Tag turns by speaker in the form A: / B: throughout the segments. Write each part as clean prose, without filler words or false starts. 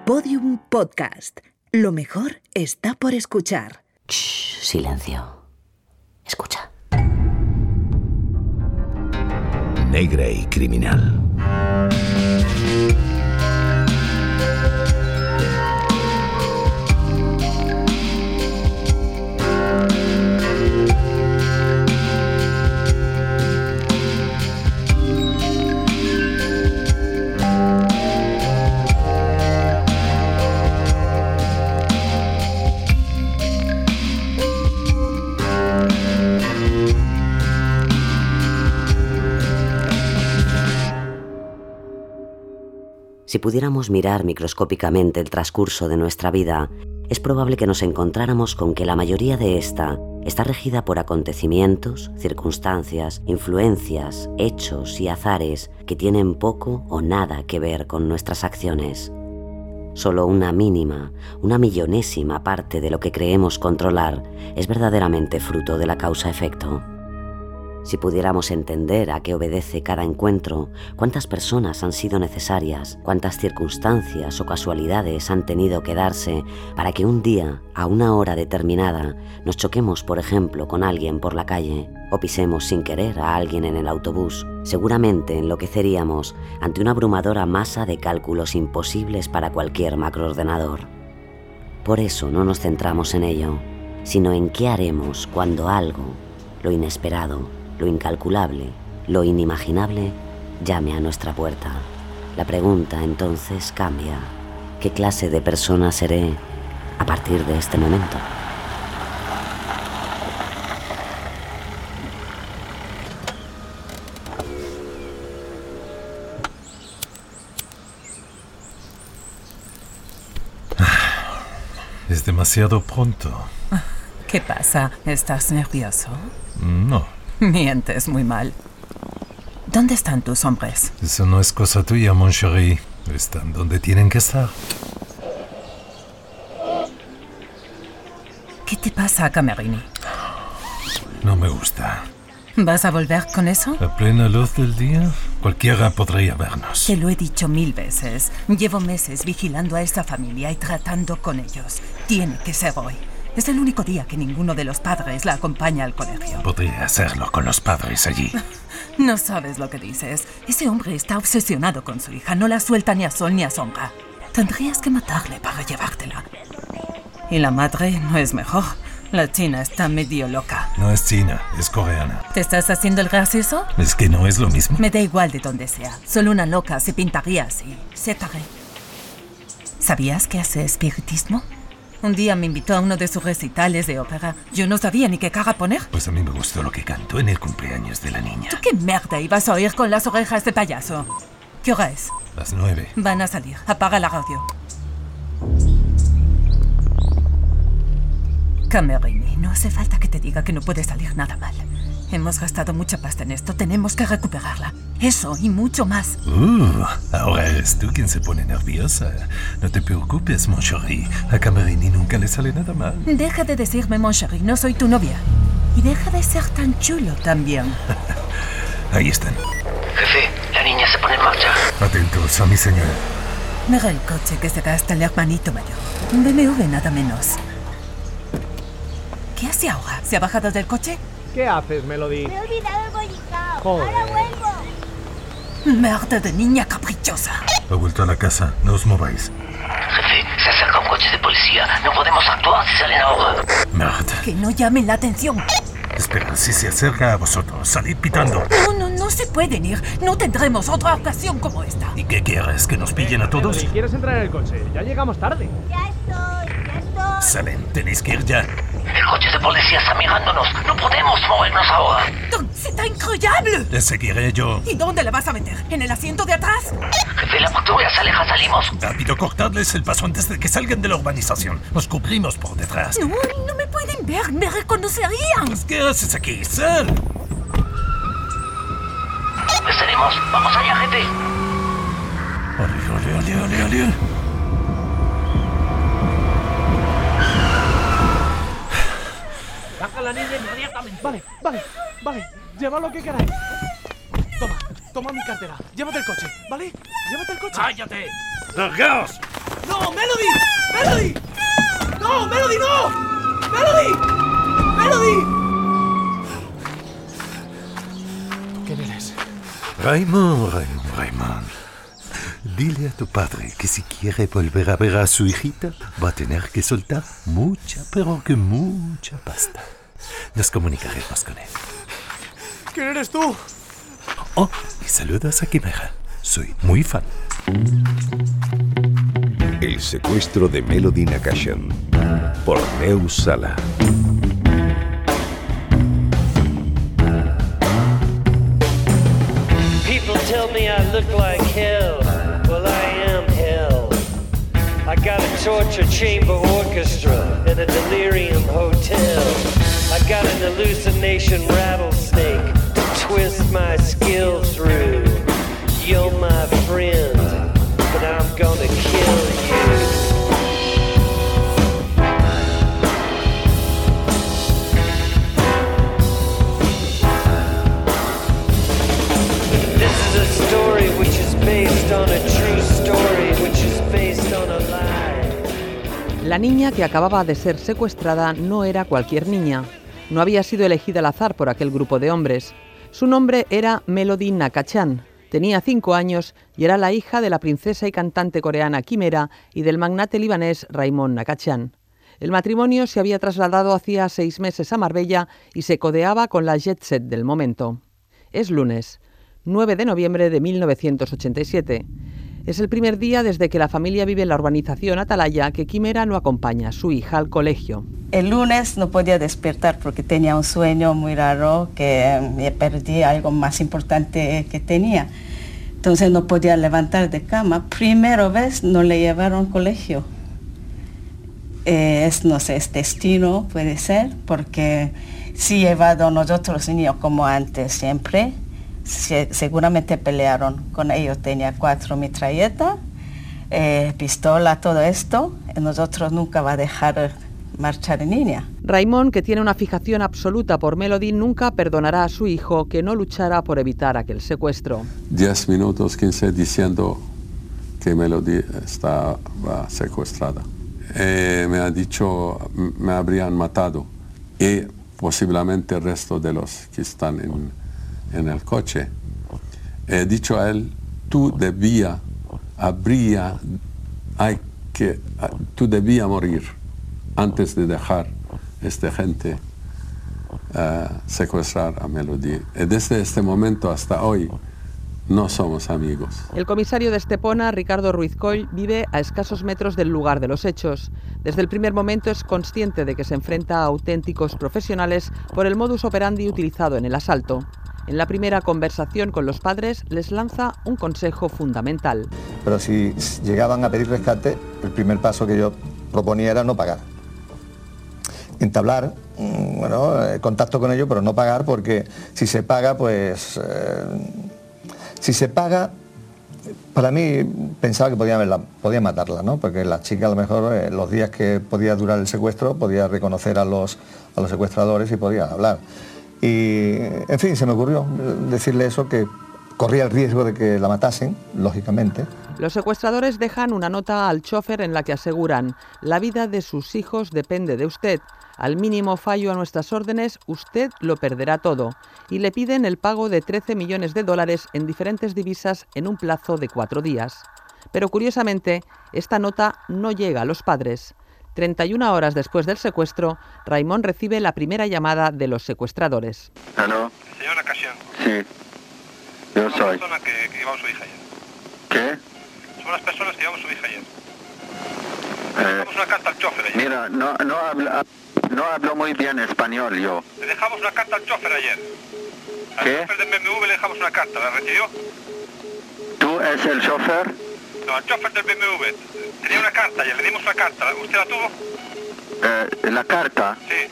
A: Podium Podcast. Lo mejor está por escuchar.
B: Shh, silencio. Escucha.
C: Negra y criminal.
B: Si pudiéramos mirar microscópicamente el transcurso de nuestra vida, es probable que nos encontráramos con que la mayoría de esta está regida por acontecimientos, circunstancias, influencias, hechos y azares que tienen poco o nada que ver con nuestras acciones. Solo una mínima, una millonésima parte de lo que creemos controlar es verdaderamente fruto de la causa-efecto. Si pudiéramos entender a qué obedece cada encuentro, cuántas personas han sido necesarias, cuántas circunstancias o casualidades han tenido que darse para que un día, a una hora determinada, nos choquemos, por ejemplo, con alguien por la calle o pisemos sin querer a alguien en el autobús, seguramente enloqueceríamos ante una abrumadora masa de cálculos imposibles para cualquier macroordenador. Por eso no nos centramos en ello, sino en qué haremos cuando algo, lo inesperado, lo incalculable, lo inimaginable, llame a nuestra puerta. La pregunta entonces cambia. ¿Qué clase de persona seré a partir de este momento?
D: Es demasiado pronto.
E: ¿Qué pasa? ¿Estás nervioso?
D: No.
E: Mientes muy mal. ¿Dónde están tus hombres?
D: Eso no es cosa tuya, mon chéri. Están donde tienen que estar.
E: ¿Qué te pasa, Camerini?
D: No me gusta.
E: ¿Vas a volver con eso?
D: A plena luz del día, cualquiera podría vernos.
E: Te lo he dicho 1000 veces. Llevo meses vigilando a esta familia y tratando con ellos. Tiene que ser hoy. Es el único día que ninguno de los padres la acompaña al colegio.
D: Podría hacerlo con los padres allí.
E: No sabes lo que dices. Ese hombre está obsesionado con su hija. No la suelta ni a sol ni a sombra. Tendrías que matarle para llevártela. Y la madre no es mejor. La china está medio loca.
D: No es china, es coreana.
E: ¿Te estás haciendo el gracioso?
D: ¿Es que no es lo mismo?
E: Me da igual de donde sea. Solo una loca se pintaría así. Sétare. ¿Sabías que hace espiritismo? Un día me invitó a uno de sus recitales de ópera. Yo no sabía ni qué cara poner.
D: Pues a mí me gustó lo que cantó en el cumpleaños de la niña.
E: ¿Tú qué merda ibas a oír con las orejas de payaso? ¿Qué hora es?
D: Las 9.
E: Van a salir. Apaga la radio. Camerini, no hace falta que te diga que no puede salir nada mal. Hemos gastado mucha pasta en esto. Tenemos que recuperarla. Eso y mucho más.
D: Ahora eres tú quien se pone nerviosa. No te preocupes, mon chéri. A Camerini nunca le sale nada mal.
E: Deja de decirme mon chéri, no soy tu novia. Y deja de ser tan chulo también.
D: Ahí están.
B: Jefe, la niña se pone en marcha.
D: Atentos a mi señal.
E: Mira el coche que se gasta el hermanito mayor. Un BMW nada menos. ¿Qué hace ahora? ¿Se ha bajado del coche?
F: ¿Qué haces, Melody?
G: Me he olvidado el bollicao.
F: Joder.
G: Ahora vuelvo.
E: Merda de niña caprichosa.
D: Ha vuelto a la casa. No os mováis.
B: Jefe, se acerca un coche de policía. No podemos actuar si salen ahora.
D: Merda.
E: Que no llamen la atención.
D: Espera, si se acerca a vosotros, salid pitando.
E: No se pueden ir. No tendremos otra ocasión como esta.
D: ¿Y qué quieres? ¿Que nos pillen a todos?
F: Melody, ¿quieres entrar en el coche? Ya llegamos tarde.
G: Ya estoy.
D: Salen, tenéis que ir ya.
B: El coche de policía está mirándonos. No podemos movernos ahora.
E: ¡C'est incroyable!
D: Les seguiré yo.
E: ¿Y dónde la vas a meter? ¿En el asiento de atrás?
B: Jefe, la patrulla se aleja, salimos.
D: Rápido, cortadles el paso antes de que salgan de la urbanización. Os cubrimos por detrás.
E: No me pueden ver. Me reconocerían.
D: Pues, ¿qué haces aquí? ¡Sal!
B: Les tenemos. Vamos allá, jefe.
D: ¡Ole!
F: Saca a la niña inmediatamente. Vale. Llevad lo que queráis. Toma mi cartera. Llévate el coche, ¿vale? Llévate el coche.
C: ¡Cállate! ¡Largaos!
F: ¡No, Melody! ¡Melody! ¡No, Melody, no! ¡Melody! ¡Melody! ¿Quién eres?
D: Raymond. Dile a tu padre que si quiere volver a ver a su hijita, va a tener que soltar mucha, pero que mucha pasta. Nos comunicaremos con él.
F: ¿Quién eres tú?
D: Oh, y saludas a Quimera. Soy muy fan.
C: El secuestro de Melody Nakashian por Neus Sala.
H: People tell me I look like hell. Well, I am hell. I got a torture chamber orchestra and a delirium hotel. I got an hallucination rattlesnake to twist my skill through. You're my friend, but I'm gonna kill you. This is a story which is based on a true story which is based on a lie.
I: La niña que acababa de ser secuestrada no era cualquier niña. No había sido elegida al azar por aquel grupo de hombres. Su nombre era Melody Nakashian. Tenía 5 años y era la hija de la princesa y cantante coreana Quimera y del magnate libanés Raymond Nakashian. El matrimonio se había trasladado hacía 6 meses a Marbella y se codeaba con la jet set del momento. Es lunes, 9 de noviembre de 1987. Es el primer día desde que la familia vive en la urbanización Atalaya que Quimera no acompaña a su hija al colegio.
J: El lunes no podía despertar porque tenía un sueño muy raro, que me perdí algo más importante que tenía. Entonces no podía levantar de cama. Primera vez no le llevaron al colegio. No sé, es destino, puede ser, porque si llevado a nosotros niños como antes siempre, seguramente pelearon con ellos. Tenía 4 metralletas, pistola, todo esto. Y nosotros nunca va a dejar marchar en niña.
I: Raymond, que tiene una fijación absoluta por Melody, nunca perdonará a su hijo que no luchara por evitar aquel secuestro.
K: 10 minutos, 15 diciendo que Melody estaba secuestrada. Me ha dicho, me habrían matado y posiblemente el resto de los que están en el coche. He dicho a él, tú debías morir antes de dejar esta gente secuestrar a Melody. Y desde este momento hasta hoy no somos amigos.
I: El comisario de Estepona, Ricardo Ruiz Coll, vive a escasos metros del lugar de los hechos. Desde el primer momento es consciente de que se enfrenta a auténticos profesionales por el modus operandi utilizado en el asalto. En la primera conversación con los padres les lanza un consejo fundamental.
L: Pero si llegaban a pedir rescate, el primer paso que yo proponía era no pagar. Entablar contacto con ellos, pero no pagar, porque si se paga, pues... si se paga, para mí pensaba que podía matarla, ¿no? Porque la chica a lo mejor los días que podía durar el secuestro podía reconocer a los secuestradores y podía hablar. Y, en fin, se me ocurrió decirle eso, que corría el riesgo de que la matasen, lógicamente.
I: Los secuestradores dejan una nota al chofer en la que aseguran: la vida de sus hijos depende de usted. Al mínimo fallo a nuestras órdenes, usted lo perderá todo. Y le piden el pago de $13 millones en diferentes divisas en un plazo de 4 días. Pero curiosamente, esta nota no llega a los padres. 31 horas después del secuestro, Raymond recibe la primera llamada de los secuestradores.
M: ¿Aló?
N: Señor Nakashian.
M: Sí, yo soy.
N: Son las personas que llevaban su hija ayer.
M: ¿Qué?
N: Son las personas que llevaban su hija ayer. Dejamos una carta al chofer ayer.
M: Mira, no hablo muy bien español yo.
N: Le dejamos una carta al chofer ayer. Al chofer del BMW le dejamos una carta, ¿la recibió?
M: ¿Tú es el chofer?
N: No, al chofer del BMW. Tenía una carta ayer, le dimos una carta. ¿Usted la tuvo?
M: ¿La carta?
N: Sí.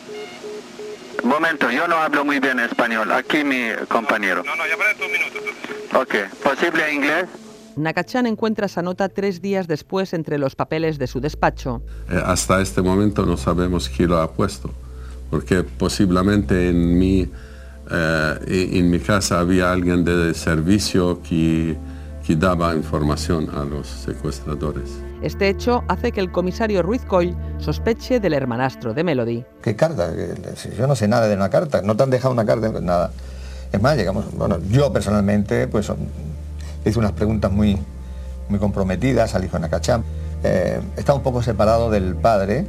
M: Un momento, yo no hablo muy bien español. Aquí mi compañero.
N: No, llamaré en 2 minutos.
M: Ok, ¿posible inglés?
I: Nakashian encuentra esa nota 3 días después entre los papeles de su despacho.
K: Hasta este momento no sabemos quién lo ha puesto, porque posiblemente en mi casa había alguien de servicio que que daba información a los secuestradores.
I: Este hecho hace que el comisario Ruiz Coll sospeche del hermanastro de Melody.
L: ¿Qué carta? Yo no sé nada de una carta. No te han dejado una carta, nada. Es más, yo personalmente pues hice unas preguntas muy comprometidas al hijo de Nakachan. Estaba un poco separado del padre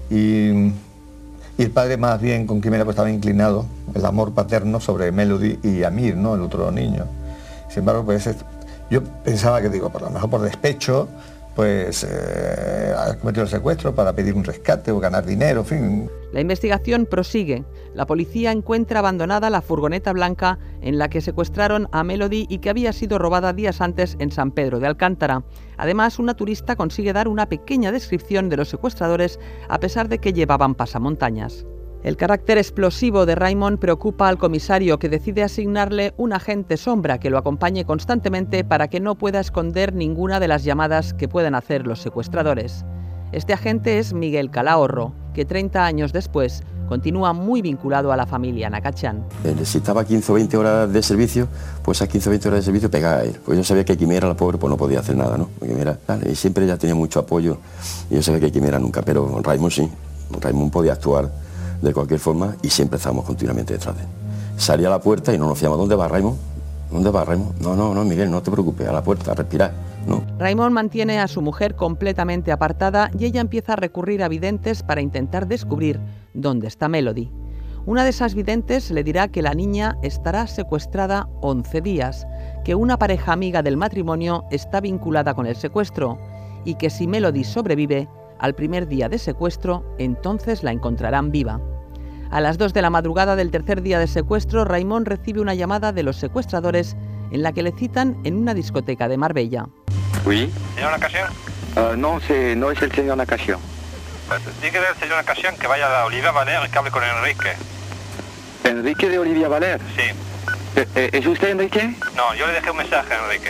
L: y el padre más bien con quien pues, estaba inclinado el amor paterno sobre Melody y Amir, ¿no? El otro niño. Sin embargo, pues yo pensaba que, por lo mejor por despecho, pues ha cometido el secuestro para pedir un rescate o ganar dinero, en fin.
I: La investigación prosigue. La policía encuentra abandonada la furgoneta blanca en la que secuestraron a Melody y que había sido robada días antes en San Pedro de Alcántara. Además, una turista consigue dar una pequeña descripción de los secuestradores a pesar de que llevaban pasamontañas. El carácter explosivo de Raymond preocupa al comisario, que decide asignarle un agente sombra que lo acompañe constantemente para que no pueda esconder ninguna de las llamadas que pueden hacer los secuestradores. Este agente es Miguel Calahorro, que 30 años después continúa muy vinculado a la familia Nakachan.
O: Necesitaba 15 o 20 horas de servicio, pues a 15 o 20 horas de servicio pegaba a él. Pues yo sabía que Quimera, la pobre, pues no podía hacer nada, ¿no? Quimera, y siempre ella tenía mucho apoyo, y yo sabía que Quimera nunca, pero Raymond sí. Raymond podía actuar de cualquier forma y siempre estábamos continuamente detrás de él. Salía a la puerta y no nos decíamos, ¿dónde va Raymond? ¿Dónde va Raymond? No, Miguel, no te preocupes, a la puerta, a respirar. No.
I: Raymond mantiene a su mujer completamente apartada y ella empieza a recurrir a videntes para intentar descubrir dónde está Melody. Una de esas videntes le dirá que la niña estará secuestrada 11 días, que una pareja amiga del matrimonio está vinculada con el secuestro y que si Melody sobrevive al primer día de secuestro, entonces la encontrarán viva. A las 2 de la madrugada del tercer día de secuestro, Raymond recibe una llamada de los secuestradores en la que le citan en una discoteca de Marbella.
N: ¿Sí? ¿Señor Nakachan?
M: No es el señor Nakachan.
N: Dígale al señor Nakachan que vaya a Olivia Valer y que hable con Enrique.
M: ¿Enrique de Olivia Valer?
N: Sí.
M: ¿Es usted Enrique?
N: No, yo le dejé un mensaje a Enrique.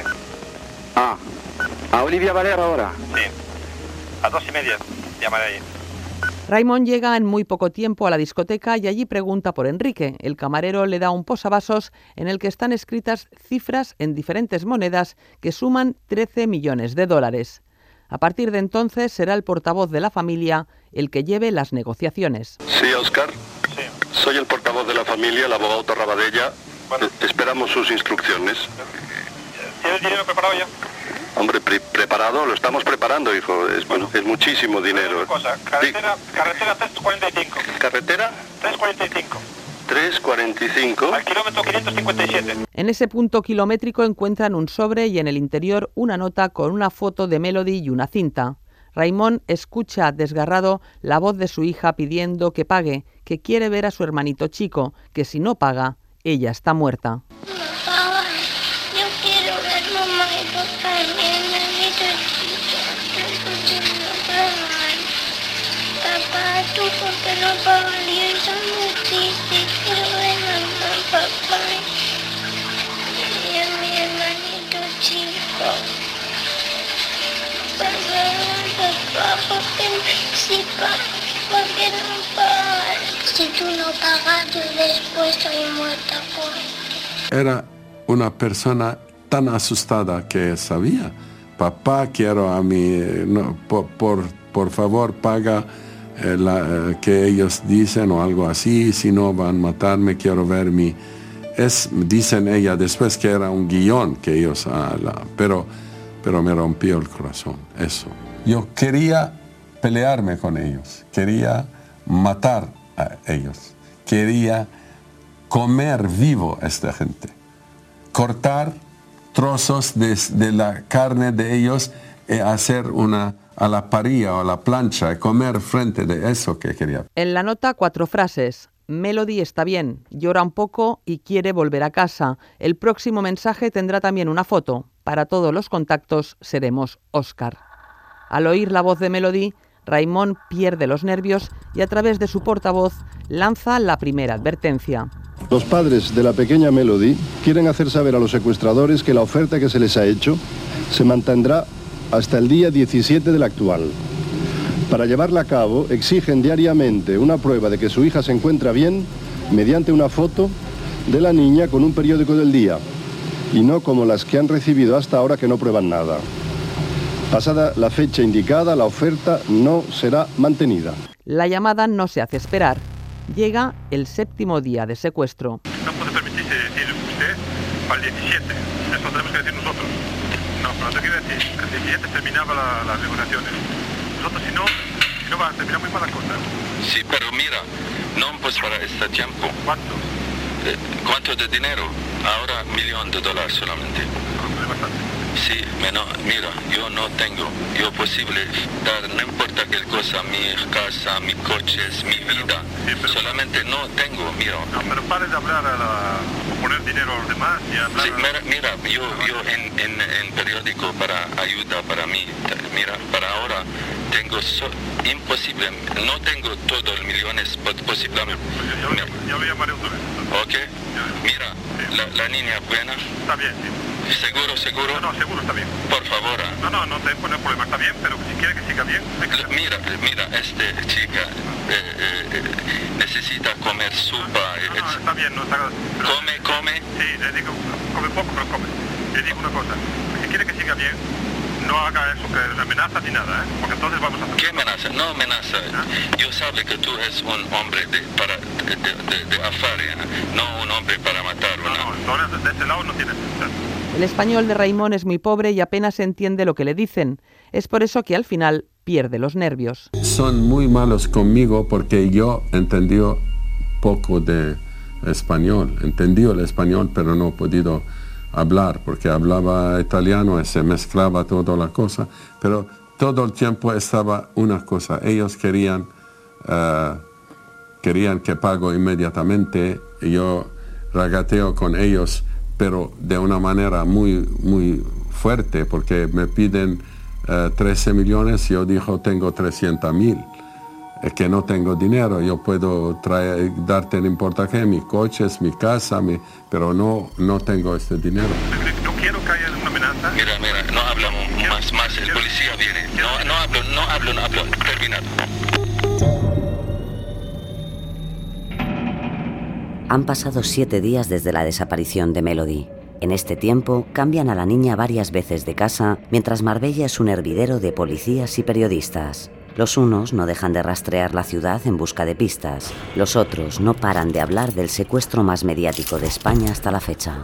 M: ¿A Olivia Valer ahora?
N: Sí. A 2:30 llamaré allí.
I: Raymond llega en muy poco tiempo a la discoteca y allí pregunta por Enrique. El camarero le da un posavasos en el que están escritas cifras en diferentes monedas que suman 13 millones de dólares. A partir de entonces será el portavoz de la familia el que lleve las negociaciones.
P: Sí, Óscar.
N: Sí.
P: Soy el portavoz de la familia, el abogado Torrabadella. Bueno. Esperamos sus instrucciones.
N: ¿Tiene el dinero preparado ya?
P: Hombre, preparado, lo estamos preparando, hijo. Es muchísimo dinero.
N: Cosa, carretera 345.
P: ¿Carretera?
N: 345.
P: 345.
N: Al kilómetro 557.
I: En ese punto kilométrico encuentran un sobre y en el interior una nota con una foto de Melody y una cinta. Raymond escucha desgarrado la voz de su hija pidiendo que pague, que quiere ver a su hermanito chico, que si no paga, ella está muerta.
G: Porque no paga alianza muy triste, quiero ver a papá y a mi hermanito chico. Papá, ¿por qué no pagas? Si tú no pagas, yo después estoy muerta por...
K: Era una persona tan asustada que sabía, papá, quiero a mi, no, por favor paga que ellos dicen o algo así, si no van a matarme, quiero ver mi... dicen ella después que era un guión que ellos... pero me rompió el corazón, eso. Yo quería pelearme con ellos, quería matar a ellos, quería comer vivo a esta gente, cortar trozos de la carne de ellos y hacer a la parrilla o a la plancha y comer frente de eso que quería.
I: En la nota 4 frases. Melody está bien, llora un poco y quiere volver a casa. El próximo mensaje tendrá también una foto. Para todos los contactos seremos Óscar. Al oír la voz de Melody, Raymond pierde los nervios y a través de su portavoz lanza la primera advertencia.
Q: Los padres de la pequeña Melody quieren hacer saber a los secuestradores que la oferta que se les ha hecho se mantendrá hasta el día 17 del actual. Para llevarla a cabo, exigen diariamente una prueba de que su hija se encuentra bien mediante una foto de la niña con un periódico del día y no como las que han recibido hasta ahora que no prueban nada. Pasada la fecha indicada, la oferta no será mantenida.
I: La llamada no se hace esperar. Llega el 7º día de secuestro.
N: No puede permitirse decir usted para el 17. Eso lo tenemos que decir nosotros. No, pero no quiere decir. El 17 terminaba las negociaciones. Nosotros si no va a terminar muy mala cosa.
P: Sí, pero mira, no pues para este tiempo.
N: ¿Cuánto?
P: ¿Cuánto de dinero? Ahora $1,000,000 solamente.
N: No, bastante.
P: Sí, mira, yo no tengo. Yo posible dar, no importa qué cosa, mi casa, mi coches, mi vida. Sí, solamente no tengo, mira.
N: No, pero pare de hablar o poner dinero a los demás y hablar...
P: Sí, mira, yo en periódico para ayuda para mí, mira, para ahora tengo imposible, no tengo todos los millones posiblemente.
N: Yo lo llamaré otra vez.
P: Ok, mira, la niña buena.
N: Está bien, sí.
P: ¿Seguro?
N: No, seguro está bien.
P: Por favor.
N: No te pone problema, está bien, pero si quiere que siga bien...
P: Mira, esta chica necesita comer sopa.
N: No, está bien, no está...
P: ¿Come?
N: Sí, le digo, come poco, pero come. Le digo una cosa, si quiere que siga bien, no haga eso que amenaza ni nada, porque entonces vamos a hacer...
P: ¿Qué amenaza? No amenaza. Yo sabe que tú eres un hombre de afaria, no un hombre para matar.
N: No, entonces de ese lado no tiene sentido.
I: El español de Raimon es muy pobre y apenas entiende lo que le dicen. Es por eso que al final pierde los nervios.
K: Son muy malos conmigo porque yo entendí poco de español. Entendí el español, pero no he podido hablar porque hablaba italiano y se mezclaba toda la cosa. Pero todo el tiempo estaba una cosa. Ellos querían que pago inmediatamente. Y yo regateo con ellos, pero de una manera muy, muy fuerte, porque me piden 13 millones, yo digo tengo 300.000, es que no tengo dinero, yo puedo darte, no importa qué, mis coches, mi casa, pero no tengo este dinero.
N: No quiero que haya una amenaza.
P: Mira, no hablamos más, el policía viene, no hablo, terminado.
B: Han pasado 7 días desde la desaparición de Melody. En este tiempo, cambian a la niña varias veces de casa, mientras Marbella es un hervidero de policías y periodistas. Los unos no dejan de rastrear la ciudad en busca de pistas. Los otros no paran de hablar del secuestro más mediático de España hasta la fecha.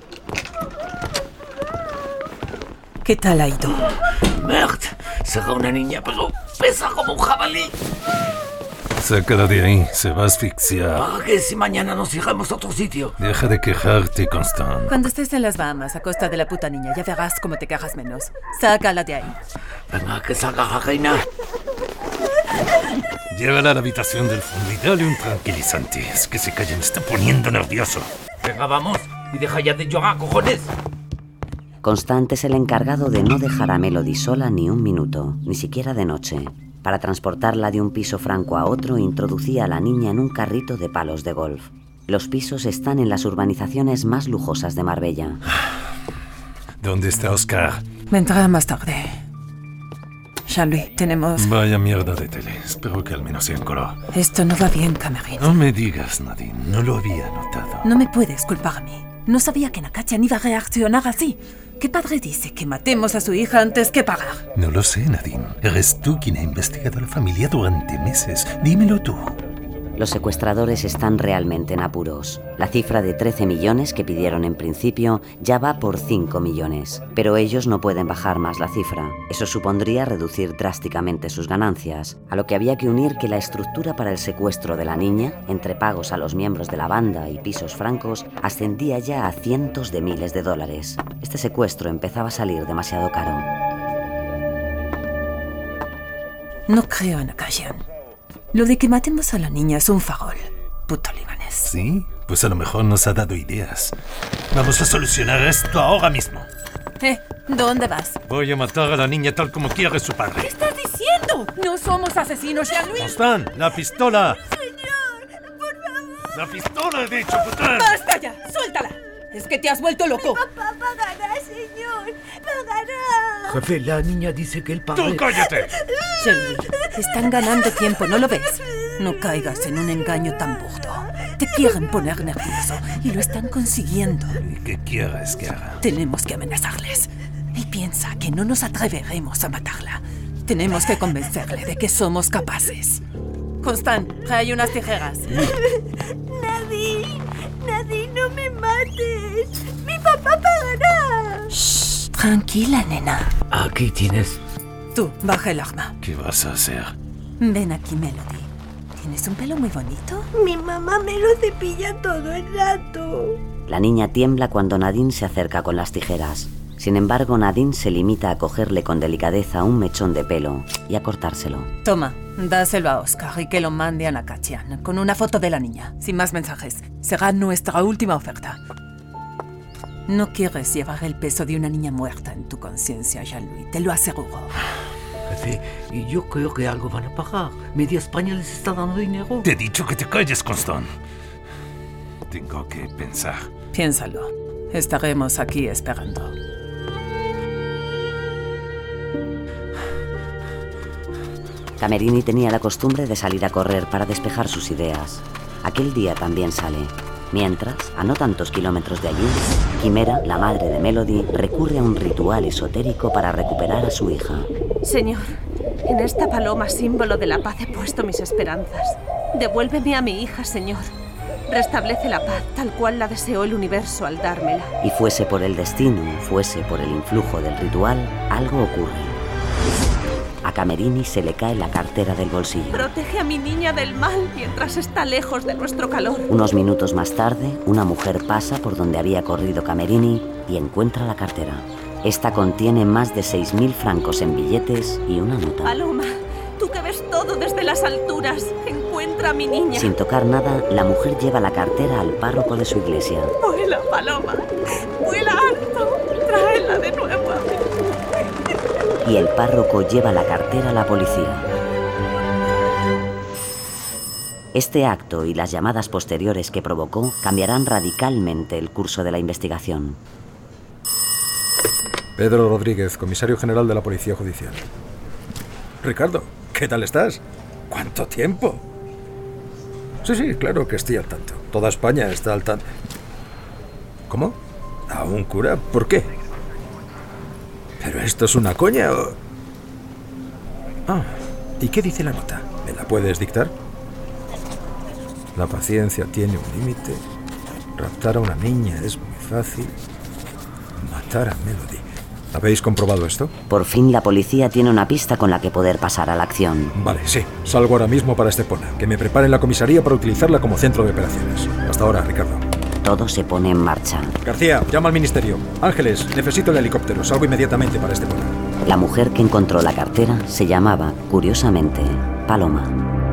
E: ¿Qué tal ha ido?
R: Merde, será una niña, pero pesa como un jabalí.
D: Sácala de ahí, se va a asfixiar.
R: ¿Para qué si mañana nos iremos a otro sitio?
D: Deja de quejarte, Constant.
E: Cuando estés en las Bahamas a costa de la puta niña, ya verás cómo te quejas menos. Sácala de ahí.
R: Venga, que salga la reina.
D: Llévala a la habitación del fondo y dale un tranquilizante. Es que se calle, me está poniendo nervioso.
R: Venga, vamos, y deja ya de llorar, cojones.
B: Constant es el encargado de no dejar a Melody sola ni un minuto, ni siquiera de noche. Para transportarla de un piso franco a otro, introducía a la niña en un carrito de palos de golf. Los pisos están en las urbanizaciones más lujosas de Marbella.
D: ¿Dónde está Oscar?
E: Vendrá más tarde. Jean-Louis, tenemos...
D: Vaya mierda de tele. Espero que al menos sea en color.
E: Esto no va bien, Camerín.
D: No me digas, Nadine. No lo había notado.
E: No me puedes culpar a mí. No sabía que Nakachan iba a reaccionar así. ¿Qué padre dice que matemos a su hija antes que pagar?
D: No lo sé, Nadine. Eres tú quien ha investigado a la familia durante meses. Dímelo tú.
B: Los secuestradores están realmente en apuros. La cifra de 13 millones que pidieron en principio ya va por 5 millones. Pero ellos no pueden bajar más la cifra. Eso supondría reducir drásticamente sus ganancias, a lo que había que unir que la estructura para el secuestro de la niña, entre pagos a los miembros de la banda y pisos francos, ascendía ya a cientos de miles de dólares. Este secuestro empezaba a salir demasiado caro.
E: No creo en Nakachan. Lo de que matemos a la niña es un farol. Puto libanés.
D: ¿Sí? Pues a lo mejor nos ha dado ideas. Vamos a solucionar esto ahora mismo.
E: ¿Dónde vas?
D: Voy a matar a la niña tal como quiere su padre.
E: ¿Qué estás diciendo? No somos asesinos, Jean-Louis.
D: Constant, la pistola.
G: Señor, por favor.
D: La pistola, he dicho, pután.
E: ¡Basta ya! ¡Suéltala! Es que te has vuelto loco.
G: Mi papá pagará, señor. Pagará.
R: Jefe, la niña dice que él paga.
D: ¡Tú cállate!
E: Jean-Louis, están ganando tiempo, ¿no lo ves? No caigas en un engaño tan burdo. Te quieren poner nervioso y lo están consiguiendo.
D: ¿Y qué quieres que haga?
E: Tenemos que amenazarles. Él piensa que no nos atreveremos a matarla. Tenemos que convencerle de que somos capaces. Constant, trae unas tijeras.
G: Nadie, no me mates. Mi papá pagará.
E: Shh, tranquila, nena.
R: Aquí tienes.
E: Tú, baja el arma.
D: ¿Qué vas a hacer?
E: Ven aquí, Melody. ¿Tienes un pelo muy bonito?
G: Mi mamá me lo cepilla todo el rato.
B: La niña tiembla cuando Nadine se acerca con las tijeras. Sin embargo, Nadine se limita a cogerle con delicadeza un mechón de pelo y a cortárselo.
E: Toma, dáselo a Oscar y que lo mande a Nakachian con una foto de la niña, sin más mensajes. Será nuestra última oferta. No quieres llevar el peso de una niña muerta en tu conciencia, Jean-Louis, te lo aseguro.
R: Sí, y yo creo que algo van a pagar. Media España les está dando dinero.
D: Te he dicho que te calles, Constant. Tengo que pensar.
E: Piénsalo. Estaremos aquí esperando.
B: Camerini tenía la costumbre de salir a correr para despejar sus ideas. Aquel día también sale. Mientras, a no tantos kilómetros de allí, Quimera, la madre de Melody, recurre a un ritual esotérico para recuperar a su hija.
S: Señor, en esta paloma símbolo de la paz he puesto mis esperanzas. Devuélveme a mi hija, Señor. Restablece la paz tal cual la deseó el universo al dármela.
B: Y fuese por el destino, fuese por el influjo del ritual, algo ocurre. A Camerini se le cae la cartera del bolsillo.
S: Protege a mi niña del mal mientras está lejos de nuestro calor.
B: Unos minutos más tarde, una mujer pasa por donde había corrido Camerini y encuentra la cartera. Esta contiene más de 6.000 francos en billetes y una nota.
S: Paloma, tú que ves todo desde las alturas, encuentra a mi niña.
B: Sin tocar nada, la mujer lleva la cartera al párroco de su iglesia.
S: Vuela, Paloma, vuela alto, tráela de nuevo a mí.
B: Y el párroco lleva la cartera a la policía. Este acto y las llamadas posteriores que provocó cambiarán radicalmente el curso de la investigación.
T: Pedro Rodríguez, comisario general de la Policía Judicial. Ricardo, ¿qué tal estás? ¿Cuánto tiempo? Sí, claro que estoy al tanto. Toda España está al tanto. ¿Cómo? ¿A un cura? ¿Por qué? ¿Pero esto es una coña o...? Ah, ¿y qué dice la nota? ¿Me la puedes dictar? La paciencia tiene un límite. Raptar a una niña es muy fácil. Matar a Melody. ¿Habéis comprobado esto?
B: Por fin la policía tiene una pista con la que poder pasar a la acción.
T: Vale, sí. Salgo ahora mismo para Estepona. Que me preparen la comisaría para utilizarla como centro de operaciones. Hasta ahora, Ricardo.
B: Todo se pone en marcha.
T: García, llama al ministerio. Ángeles, necesito el helicóptero. Salgo inmediatamente para Estepona.
B: La mujer que encontró la cartera se llamaba, curiosamente, Paloma.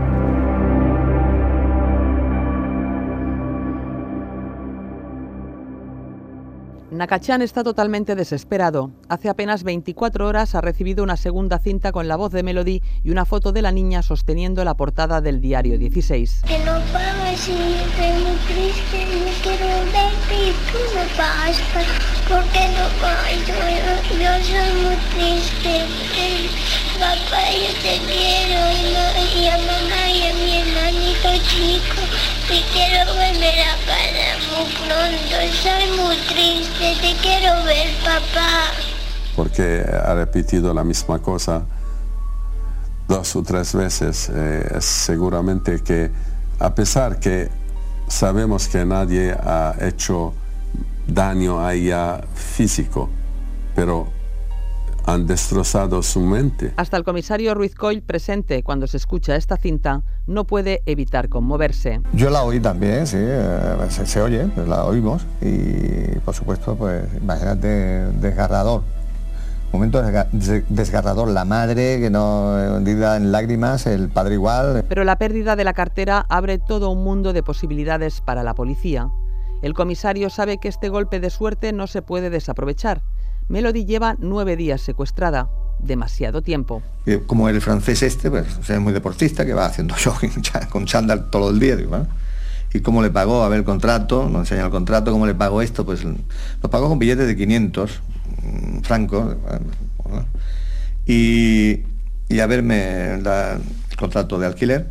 I: Nakachian está totalmente desesperado. Hace apenas 24 horas ha recibido una segunda cinta con la voz de Melody y una foto de la niña sosteniendo la portada del diario 16.
G: Que no pagas y estoy muy triste, no quiero verte y tú no pagas. ¿Por qué no pagas? Yo soy muy triste. Papá, yo te quiero y a mamá y a mi hermanito chico. Y quiero verme la cara muy pronto. Soy muy triste, te quiero ver, papá.
K: Porque ha repetido la misma cosa 2 o 3 veces. Seguramente que, a pesar que sabemos que nadie ha hecho daño a ella físico, pero han destrozado su mente.
I: Hasta el comisario Ruiz Coll, presente cuando se escucha esta cinta, no puede evitar conmoverse.
L: Yo la oí también, sí, se oye, pues la oímos y por supuesto, pues imagínate, desgarrador. Momento desgarrador, la madre que no hundida en lágrimas, el padre igual.
I: Pero la pérdida de la cartera abre todo un mundo de posibilidades para la policía. El comisario sabe que este golpe de suerte no se puede desaprovechar. Melody lleva 9 días secuestrada, demasiado tiempo.
L: Como el francés este, pues es muy deportista, que va haciendo jogging con chándal todo el día, digo, ¿no? Y cómo le pagó, a ver el contrato, nos enseña el contrato, cómo le pagó esto, pues lo pagó con billetes de 500 francos, ¿no? Y a verme el contrato de alquiler,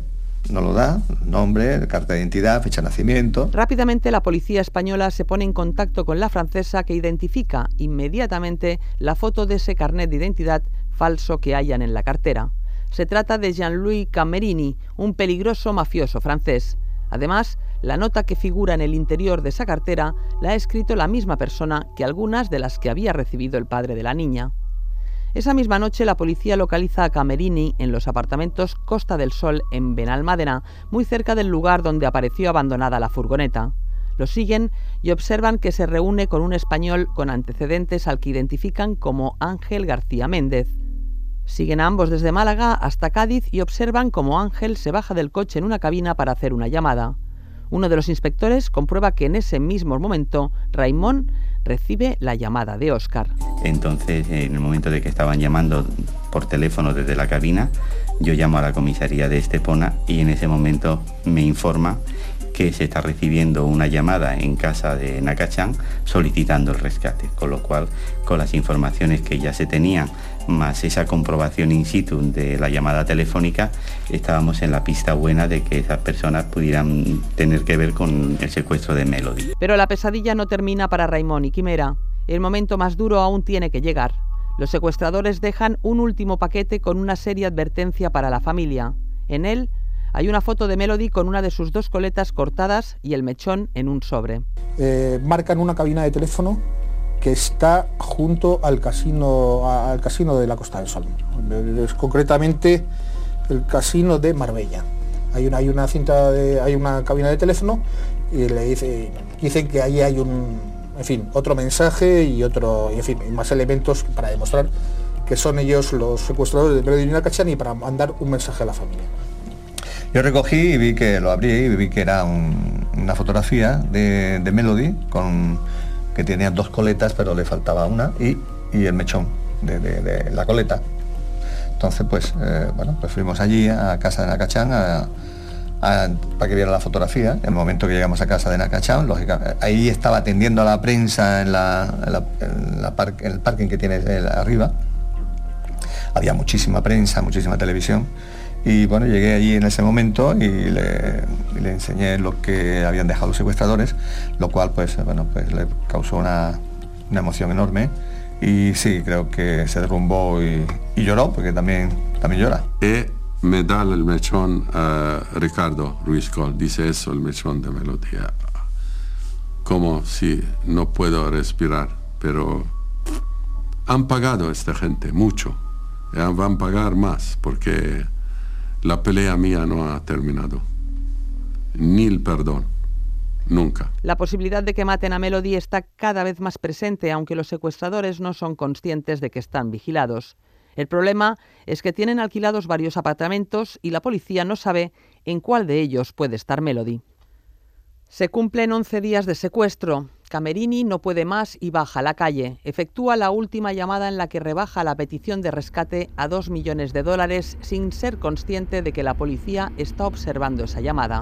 L: nos lo da, nombre, carta de identidad, fecha de nacimiento.
I: Rápidamente la policía española se pone en contacto con la francesa, que identifica inmediatamente la foto de ese carnet de identidad falso que hallan en la cartera. Se trata de Jean-Louis Camerini, un peligroso mafioso francés. Además, la nota que figura en el interior de esa cartera la ha escrito la misma persona que algunas de las que había recibido el padre de la niña. Esa misma noche la policía localiza a Camerini en los apartamentos Costa del Sol en Benalmádena, muy cerca del lugar donde apareció abandonada la furgoneta. Lo siguen y observan que se reúne con un español con antecedentes al que identifican como Ángel García Méndez. Siguen a ambos desde Málaga hasta Cádiz y observan cómo Ángel se baja del coche en una cabina para hacer una llamada. Uno de los inspectores comprueba que en ese mismo momento Raimón recibe la llamada de Óscar.
U: Entonces, en el momento de que estaban llamando por teléfono desde la cabina, yo llamo a la comisaría de Estepona y en ese momento me informa que se está recibiendo una llamada en casa de Nakachan solicitando el rescate, con lo cual, con las informaciones que ya se tenían, más esa comprobación in situ de la llamada telefónica, estábamos en la pista buena de que esas personas pudieran tener que ver con el secuestro de Melody.
I: Pero la pesadilla no termina para Raimón y Quimera. El momento más duro aún tiene que llegar. Los secuestradores dejan un último paquete con una seria advertencia para la familia. En él hay una foto de Melody con una de sus 2 coletas cortadas y el mechón en un sobre.
V: Marcan una cabina de teléfono que está junto al casino de la Costa del Sol. Concretamente el casino de Marbella. Hay una cabina de teléfono y le dicen que ahí hay otro mensaje y más elementos para demostrar que son ellos los secuestradores de Melody y Nakachan y para mandar un mensaje a la familia.
L: Yo recogí y vi que lo abrí y vi que era una fotografía de Melody que tenía 2 coletas, pero le faltaba una y el mechón de la coleta. Entonces, pues fuimos allí a casa de Nakachan para que viera la fotografía. En el momento que llegamos a casa de Nakachan, lógicamente, ahí estaba atendiendo a la prensa en el parking que tiene arriba. Había muchísima prensa, muchísima televisión. Y bueno, llegué allí en ese momento y le enseñé lo que habían dejado los secuestradores, lo cual pues le causó una emoción enorme. Y sí, creo que se derrumbó y lloró, porque también llora.
K: Y me da el mechón Ricardo Ruiz Col, dice eso, el mechón de Melodía. Como si no puedo respirar, pero han pagado esta gente mucho, y van a pagar más, porque la pelea mía no ha terminado. Ni el perdón. Nunca.
I: La posibilidad de que maten a Melody está cada vez más presente, aunque los secuestradores no son conscientes de que están vigilados. El problema es que tienen alquilados varios apartamentos y la policía no sabe en cuál de ellos puede estar Melody. Se cumplen 11 días de secuestro. Camerini no puede más y baja a la calle. Efectúa la última llamada en la que rebaja la petición de rescate a $2 millones sin ser consciente de que la policía está observando esa llamada.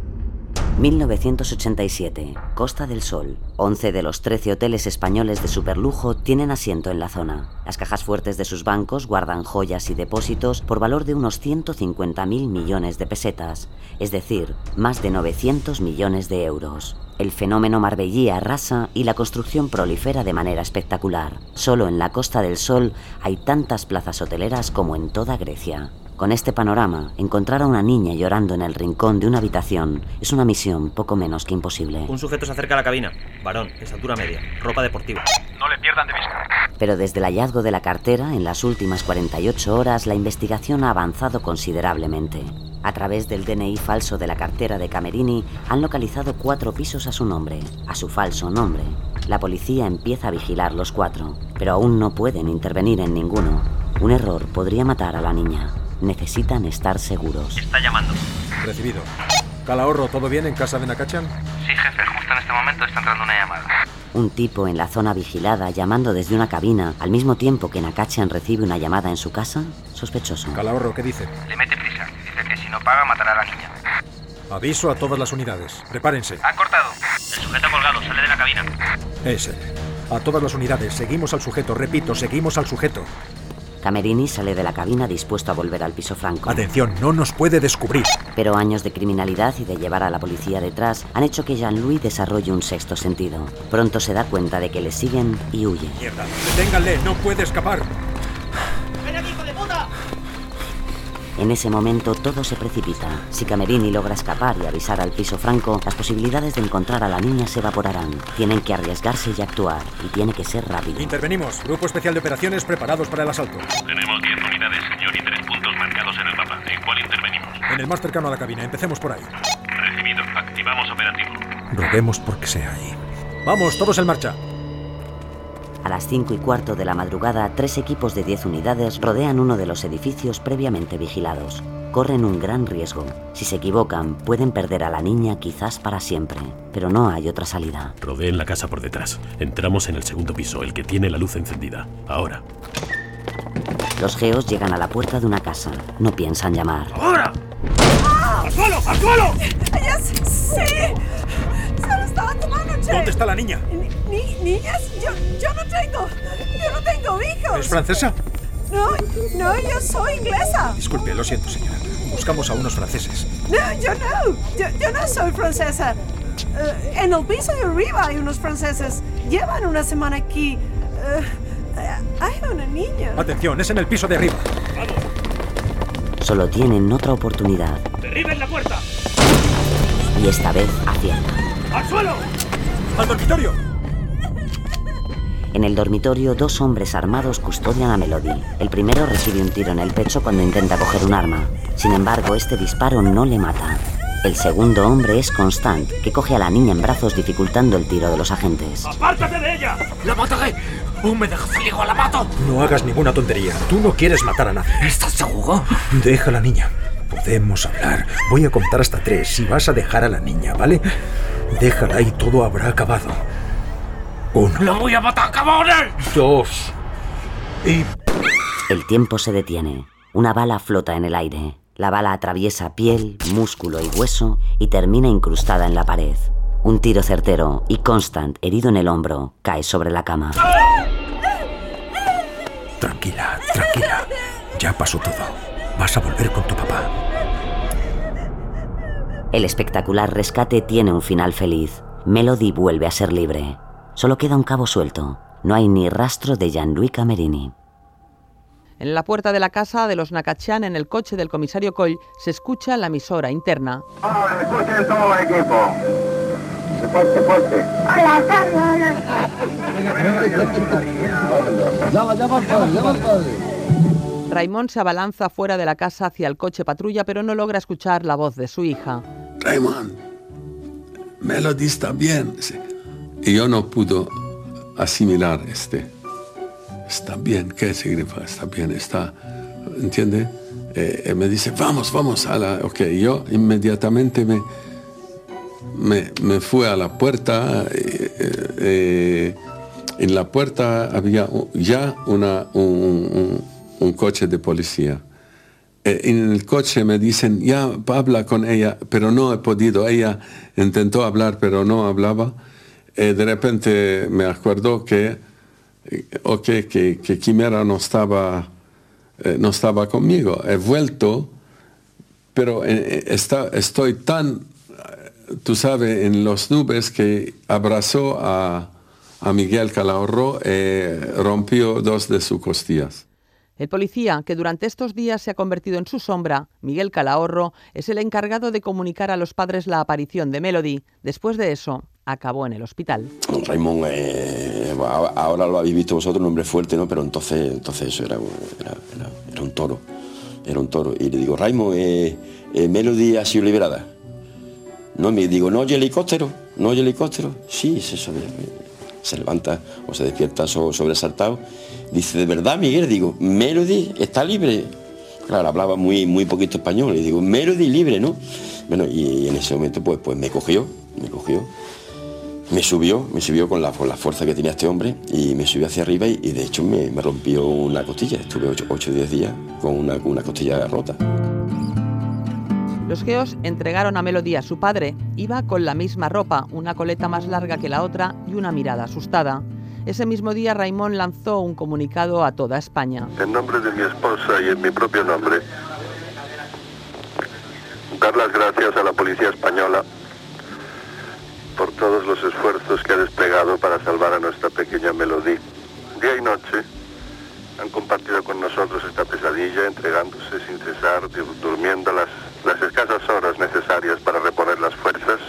B: 1987, Costa del Sol. 11 de los 13 hoteles españoles de superlujo tienen asiento en la zona. Las cajas fuertes de sus bancos guardan joyas y depósitos por valor de unos 150.000 millones de pesetas, es decir, más de 900 millones de euros. El fenómeno marbellí arrasa y la construcción prolifera de manera espectacular. Solo en la Costa del Sol hay tantas plazas hoteleras como en toda Grecia. Con este panorama, encontrar a una niña llorando en el rincón de una habitación es una misión poco menos que imposible.
W: Un sujeto se acerca a la cabina. Varón, estatura media, ropa deportiva.
N: No le pierdan de vista.
B: Pero desde el hallazgo de la cartera, en las últimas 48 horas, la investigación ha avanzado considerablemente. A través del DNI falso de la cartera de Camerini, han localizado 4 pisos a su nombre, a su falso nombre. La policía empieza a vigilar los 4, pero aún no pueden intervenir en ninguno. Un error podría matar a la niña. Necesitan estar seguros.
W: Está llamando.
T: Recibido. Calahorro, ¿todo bien en casa de Nakachan?
W: Sí, jefe, justo en este momento está entrando una llamada.
B: Un tipo en la zona vigilada llamando desde una cabina al mismo tiempo que Nakachan recibe una llamada en su casa. Sospechoso.
T: Calahorro, ¿qué dice?
W: Le mete prisa. Dice que si no paga matará a la niña.
T: Aviso a todas las unidades. Prepárense.
W: Han cortado. El sujeto colgado sale de la cabina.
T: Ese. A todas las unidades. Seguimos al sujeto. Repito, seguimos al sujeto.
B: Camerini sale de la cabina dispuesto a volver al piso Franco.
T: Atención, no nos puede descubrir.
B: Pero años de criminalidad y de llevar a la policía detrás han hecho que Jean-Louis desarrolle un sexto sentido. Pronto se da cuenta de que le siguen y huye.
T: ¡Mierda! ¡Deténganle! ¡No puede escapar!
A: ¡Ven aquí, hijo de puta!
B: En ese momento todo se precipita. Si Camerini logra escapar y avisar al piso Franco, las posibilidades de encontrar a la niña se evaporarán. Tienen que arriesgarse y actuar, y tiene que ser rápido.
T: Intervenimos. Grupo especial de operaciones preparados para el asalto.
C: Tenemos 10 unidades, señor, y 3 puntos marcados en el mapa. ¿En cuál intervenimos?
T: En el más cercano a la cabina. Empecemos por ahí.
C: Recibido. Activamos operativo.
T: Roguemos porque sea ahí. ¡Vamos, todos en marcha!
B: A las 5:15 de la madrugada, 3 equipos de 10 unidades rodean uno de los edificios previamente vigilados. Corren un gran riesgo. Si se equivocan, pueden perder a la niña quizás para siempre. Pero no hay otra salida.
F: Rodeen la casa por detrás. Entramos en el segundo piso, el que tiene la luz encendida. Ahora.
B: Los geos llegan a la puerta de una casa. No piensan llamar.
T: ¡Ahora!
A: ¡Al suelo! ¡Al suelo!
X: ¡Ellas! ¡Sí! ¡Se lo estaba tomando, che!
T: ¿Dónde está la niña?
X: ¿Niñas? Yo no tengo hijos.
T: ¿Es francesa?
X: No, yo soy inglesa.
T: Disculpe, lo siento, señora. Buscamos a unos franceses.
X: No, yo no soy francesa. En el piso de arriba hay unos franceses. Llevan una semana aquí. Hay una niña.
T: Atención, es en el piso de arriba.
B: Solo tienen otra oportunidad.
C: ¡Derriben la puerta!
B: Y esta vez aciertan.
C: ¡Al suelo!
T: ¡Al dormitorio!
B: En el dormitorio, 2 hombres armados custodian a Melody. El primero recibe un tiro en el pecho cuando intenta coger un arma. Sin embargo, este disparo no le mata. El segundo hombre es Constant, que coge a la niña en brazos dificultando el tiro de los agentes.
C: ¡Apártate de ella! ¡La mataré! ¡Un me dejas fligo, la mato!
T: No hagas ninguna tontería. Tú no quieres matar a nadie.
C: ¿Estás seguro?
T: Deja a la niña. Podemos hablar. Voy a contar hasta 3 y vas a dejar a la niña, ¿vale? Déjala y todo habrá acabado. 1.
C: ¡La voy a matar, cabrones!
T: 2. Y...
B: El tiempo se detiene. Una bala flota en el aire. La bala atraviesa piel, músculo y hueso y termina incrustada en la pared. Un tiro certero y Constant, herido en el hombro, cae sobre la cama.
T: Tranquila, tranquila. Ya pasó todo. Vas a volver con tu papá.
B: El espectacular rescate tiene un final feliz. Melody vuelve a ser libre. Solo queda un cabo suelto. No hay ni rastro de Jean-Louis Camerini.
I: En la puerta de la casa de los Nakachan, en el coche del comisario Coll, se escucha la emisora interna.
M: Escuchen todo el equipo. Fuerte, fuerte.
G: Hola, Carlos.
L: Llama al padre.
I: Raymond se abalanza fuera de la casa hacia el coche patrulla, pero no logra escuchar la voz de su hija.
K: Raymond, Melody está bien. Y yo no pude asimilar Está bien, ¿qué significa? Está bien, está, ¿entiende? Me dice, vamos a la... Ok, yo inmediatamente me fui a la puerta. En la puerta había ya un coche de policía. En el coche me dicen, ya habla con ella, pero no he podido. Ella intentó hablar, pero no hablaba. De repente me acuerdo que Quimera no estaba conmigo. He vuelto, pero estoy tan, tú sabes, en las nubes que abrazó a Miguel Calahorro y rompió 2 de sus costillas.
I: El policía, que durante estos días se ha convertido en su sombra, Miguel Calahorro, es el encargado de comunicar a los padres la aparición de Melody. Después de eso, acabó en el hospital.
O: Raymond, ahora lo habéis visto vosotros, un hombre fuerte, ¿no? Pero entonces eso era un toro. Era un toro. Y le digo, Raymond, Melody ha sido liberada. No, me digo, ¿no oye helicóptero? ¿No oye helicóptero? Sí, se levanta o se despierta sobresaltado. Dice, ¿de verdad, Miguel? Digo, Melody está libre. Claro, hablaba muy poquito español. Y digo, Melody libre, ¿no? Bueno, y en ese momento pues me cogió. Me subió con la fuerza que tenía este hombre y me subió hacia arriba y de hecho me rompió una costilla. Estuve 8 o 10 días con una costilla rota.
I: Los geos entregaron a Melody a su padre. Iba con la misma ropa, una coleta más larga que la otra y una mirada asustada. Ese mismo día Raimon lanzó un comunicado a toda España.
H: En nombre de mi esposa y en mi propio nombre, dar las gracias a la policía española por todos los esfuerzos que ha desplegado para salvar a nuestra pequeña Melody. Día y noche han compartido con nosotros esta pesadilla, entregándose sin cesar, durmiendo las escasas horas necesarias para reponer las fuerzas,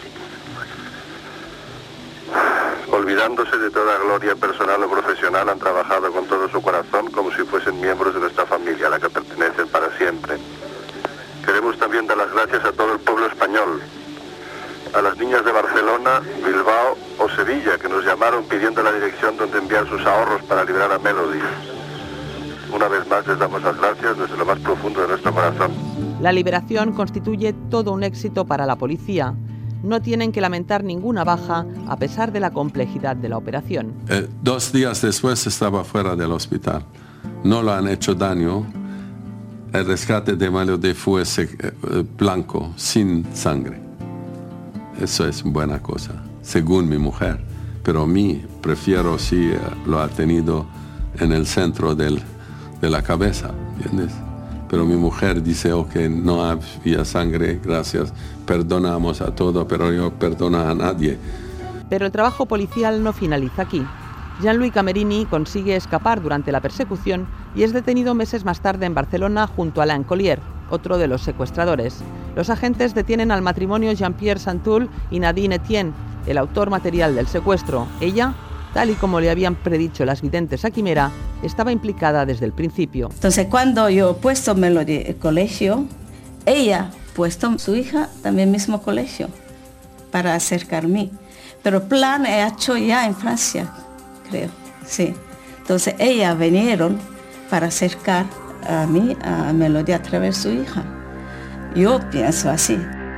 H: olvidándose de toda gloria personal o profesional, han trabajado con todo su corazón como si fuesen miembros de nuestra familia, a la que pertenecen para siempre. Queremos también dar las gracias a todo el pueblo español, a las niñas de Barcelona, Bilbao o Sevilla, que nos llamaron pidiendo la dirección donde enviar sus ahorros para liberar a Melody. Una vez más les damos las gracias desde lo más profundo de nuestro corazón.
I: La liberación constituye todo un éxito para la policía. No tienen que lamentar ninguna baja a pesar de la complejidad de la operación.
K: 2 días después estaba fuera del hospital. No le han hecho daño. El rescate de Melody fue blanco, sin sangre. Eso es buena cosa, según mi mujer. Pero a mí prefiero si lo ha tenido en el centro de la cabeza, ¿entiendes? Pero mi mujer dice que no había sangre, gracias, perdonamos a todo, pero yo perdono a nadie.
I: Pero el trabajo policial no finaliza aquí. Jean-Louis Camerini consigue escapar durante la persecución y es detenido meses más tarde en Barcelona junto a Alain Collier, otro de los secuestradores. Los agentes detienen al matrimonio Jean-Pierre Santoul y Nadine Etienne, el autor material del secuestro. Ella, tal y como le habían predicho las videntes a Quimera, estaba implicada desde el principio.
J: Entonces, cuando yo he puesto Melody en el colegio, ella ha puesto su hija también mismo colegio para acercarme. Pero el plan he hecho ya en Francia, creo, sí. Entonces, ellas vinieron para acercar a mí, a Melody, a través de su hija. Yo pienso así.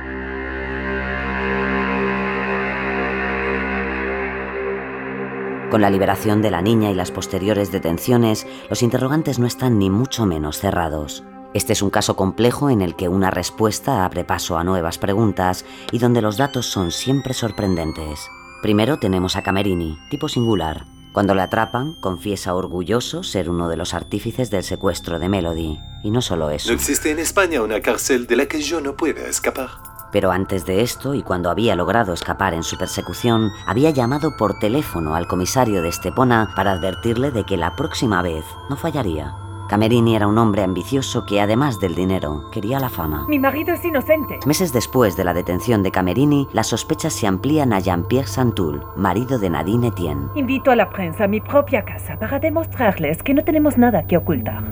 B: Con la liberación de la niña y las posteriores detenciones, los interrogantes no están ni mucho menos cerrados. Este es un caso complejo en el que una respuesta abre paso a nuevas preguntas y donde los datos son siempre sorprendentes. Primero tenemos a Camerini, tipo singular. Cuando le atrapan, confiesa orgulloso ser uno de los artífices del secuestro de Melody. Y no solo eso.
D: No existe en España una cárcel de la que yo no pueda escapar.
B: Pero antes de esto, y cuando había logrado escapar en su persecución, había llamado por teléfono al comisario de Estepona para advertirle de que la próxima vez no fallaría. Camerini era un hombre ambicioso que, además del dinero, quería la fama.
P: Mi marido es inocente.
B: Meses después de la detención de Camerini, las sospechas se amplían a Jean-Pierre Santoul, marido de Nadine Etienne.
P: Invito a la prensa a mi propia casa para demostrarles que no tenemos nada que ocultar.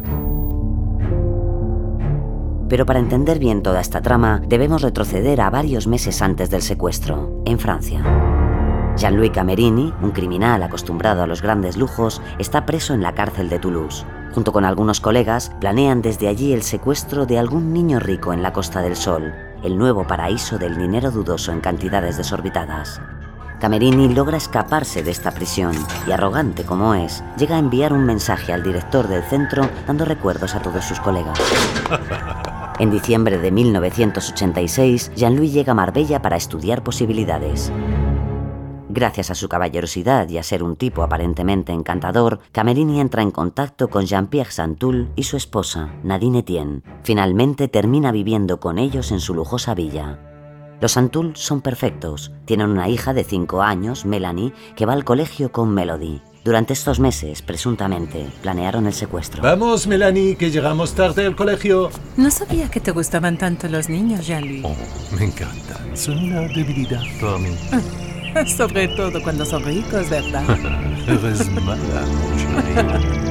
B: Pero para entender bien toda esta trama, debemos retroceder a varios meses antes del secuestro, en Francia. Jean-Louis Camerini, un criminal acostumbrado a los grandes lujos, está preso en la cárcel de Toulouse. Junto con algunos colegas, planean desde allí el secuestro de algún niño rico en la Costa del Sol, el nuevo paraíso del dinero dudoso en cantidades desorbitadas. Camerini logra escaparse de esta prisión y, arrogante como es, llega a enviar un mensaje al director del centro dando recuerdos a todos sus colegas. En diciembre de 1986, Jean-Louis llega a Marbella para estudiar posibilidades. Gracias a su caballerosidad y a ser un tipo aparentemente encantador, Camerini entra en contacto con Jean-Pierre Santoul y su esposa, Nadine Etienne. Finalmente termina viviendo con ellos en su lujosa villa. Los Santoul son perfectos. Tienen una hija de 5 años, Melanie, que va al colegio con Melody. Durante estos meses, presuntamente, planearon el secuestro.
D: Vamos, Melanie, que llegamos tarde al colegio.
E: No sabía que te gustaban tanto los niños, Jean-Louis.
D: Oh, me encantan. Son una debilidad para mí.
E: Sobre todo cuando son ricos, ¿verdad?
D: Eres mala, chérie.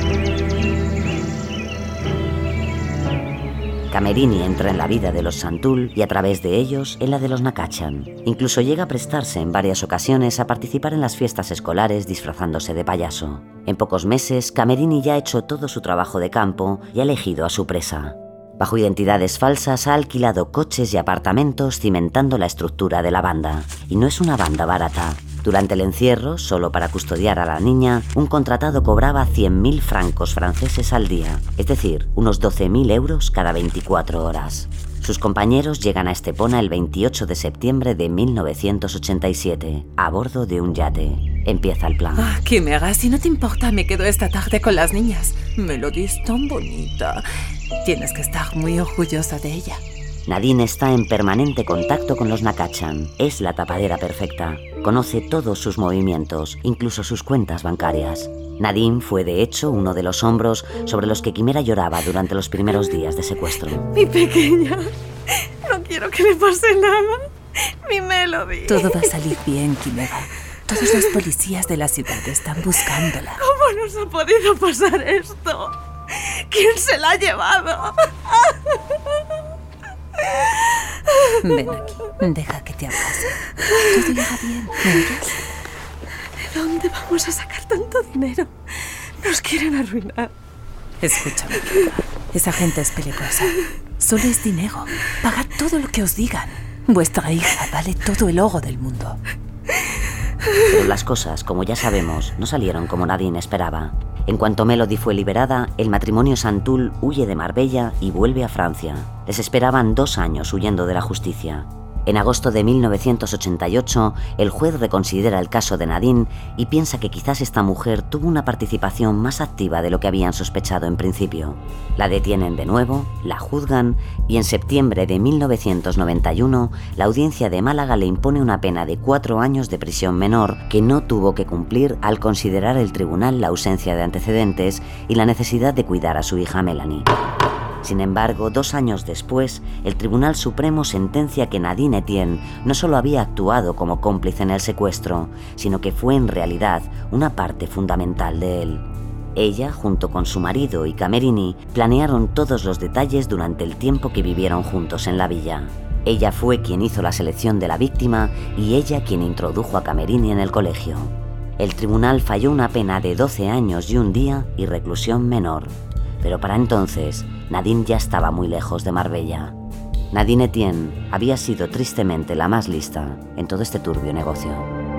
B: Camerini entra en la vida de los Santoul y a través de ellos en la de los Nakachan. Incluso llega a prestarse en varias ocasiones a participar en las fiestas escolares disfrazándose de payaso. En pocos meses, Camerini ya ha hecho todo su trabajo de campo y ha elegido a su presa. Bajo identidades falsas ha alquilado coches y apartamentos cimentando la estructura de la banda. Y no es una banda barata. Durante el encierro, solo para custodiar a la niña, un contratado cobraba 100.000 francos franceses al día, es decir, unos 12.000 euros cada 24 horas. Sus compañeros llegan a Estepona el 28 de septiembre de 1987, a bordo de un yate. Empieza el plan.
E: Quimera, si no te importa, me quedo esta tarde con las niñas. Melody es tan bonita. Tienes que estar muy orgullosa de ella.
B: Nadine está en permanente contacto con los Nakachan. Es la tapadera perfecta. Conoce todos sus movimientos, incluso sus cuentas bancarias. Nadine fue, de hecho, uno de los hombros sobre los que Quimera lloraba durante los primeros días de secuestro.
X: Mi pequeña. No quiero que le pase nada. Mi Melody.
E: Todo va a salir bien, Quimera. Todos los policías de la ciudad están buscándola.
X: ¿Cómo nos ha podido pasar esto? ¿Quién se la ha llevado?
E: Ven aquí, deja que te abrace. Todo irá bien, ¿me oyes?
X: ¿De dónde vamos a sacar tanto dinero? Nos quieren arruinar.
E: Escúchame, esa gente es peligrosa. Solo es dinero. Pagad todo lo que os digan. Vuestra hija vale todo el oro del mundo.
B: Pero las cosas, como ya sabemos, no salieron como Nadine esperaba. En cuanto Melody fue liberada, el matrimonio Santul huye de Marbella y vuelve a Francia. Les esperaban 2 años huyendo de la justicia. En agosto de 1988, el juez reconsidera el caso de Nadine y piensa que quizás esta mujer tuvo una participación más activa de lo que habían sospechado en principio. La detienen de nuevo, la juzgan y en septiembre de 1991, la audiencia de Málaga le impone una pena de 4 años de prisión menor que no tuvo que cumplir al considerar el tribunal la ausencia de antecedentes y la necesidad de cuidar a su hija Melanie. Sin embargo, 2 años después, el Tribunal Supremo sentencia que Nadine Etienne no solo había actuado como cómplice en el secuestro, sino que fue en realidad una parte fundamental de él. Ella, junto con su marido y Camerini, planearon todos los detalles durante el tiempo que vivieron juntos en la villa. Ella fue quien hizo la selección de la víctima y ella quien introdujo a Camerini en el colegio. El tribunal falló una pena de 12 años y 1 día y reclusión menor. Pero para entonces, Nadine ya estaba muy lejos de Marbella. Nadine Etienne había sido tristemente la más lista en todo este turbio negocio.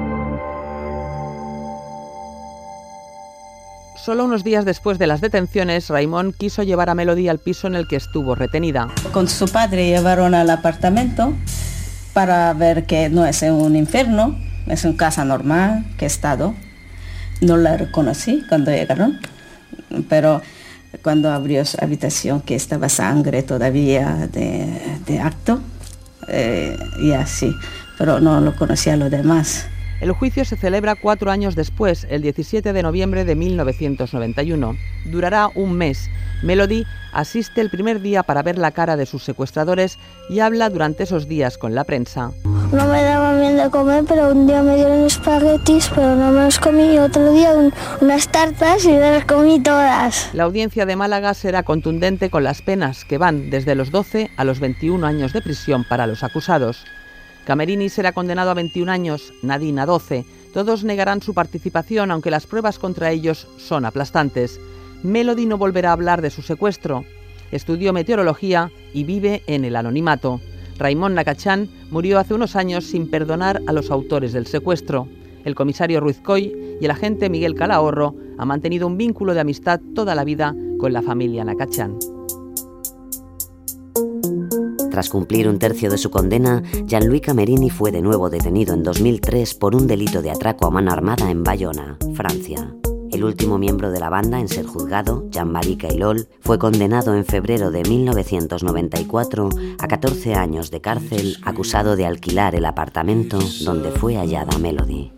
I: Solo unos días después de las detenciones, Raymond quiso llevar a Melody al piso en el que estuvo retenida.
J: Con su padre llevaron al apartamento para ver que no es un infierno, es una casa normal que he estado. No la reconocí cuando llegaron, pero cuando abrió su habitación, que estaba sangre todavía de acto, y así, pero no lo conocía a los demás.
I: El juicio se celebra 4 años después, el 17 de noviembre de 1991. Durará 1 mes. Melody asiste el primer día para ver la cara de sus secuestradores y habla durante esos días con la prensa.
G: No me daban bien de comer, pero un día me dieron espaguetis, pero no me los comí. Otro día unas tartas y me las comí todas.
I: La audiencia de Málaga será contundente con las penas que van desde los 12 a los 21 años de prisión para los acusados. Camerini será condenado a 21 años, Nadine a 12. Todos negarán su participación, aunque las pruebas contra ellos son aplastantes. Melody no volverá a hablar de su secuestro. Estudió meteorología y vive en el anonimato. Raymond Nakachan murió hace unos años sin perdonar a los autores del secuestro. El comisario Ruiz Coy y el agente Miguel Calahorro han mantenido un vínculo de amistad toda la vida con la familia Nakachan.
B: Tras cumplir 1/3 de su condena, Jean-Louis Camerini fue de nuevo detenido en 2003 por un delito de atraco a mano armada en Bayona, Francia. El último miembro de la banda en ser juzgado, Jean-Marie Caillol, fue condenado en febrero de 1994 a 14 años de cárcel acusado de alquilar el apartamento donde fue hallada Melody.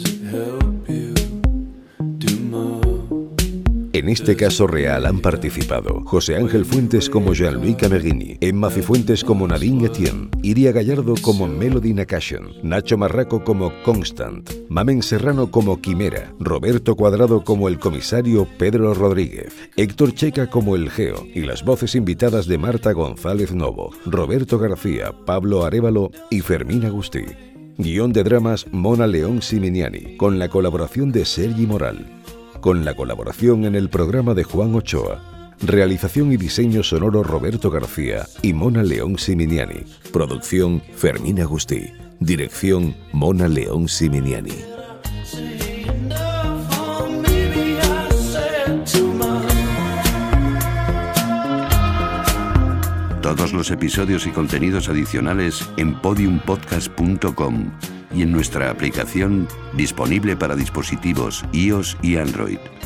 Q: En este caso real han participado José Ángel Fuentes como Jean-Louis Camerini, Emma Cifuentes como Nadine Etienne, Iria Gallardo como Melody Nakachan, Nacho Marraco como Constant, Mamen Serrano como Quimera, Roberto Cuadrado como el comisario Pedro Rodríguez, Héctor Checa como el Geo y las voces invitadas de Marta González Novo, Roberto García, Pablo Arévalo y Fermín Agustí. Guión de dramas Mona León Siminiani, con la colaboración de Sergi Moral. Con la colaboración en el programa de Juan Ochoa. Realización y diseño sonoro Roberto García y Mona León Siminiani. Producción Fermín Agustí. Dirección Mona León Siminiani.
R: Todos los episodios y contenidos adicionales en podiumpodcast.com. y en nuestra aplicación disponible para dispositivos iOS y Android.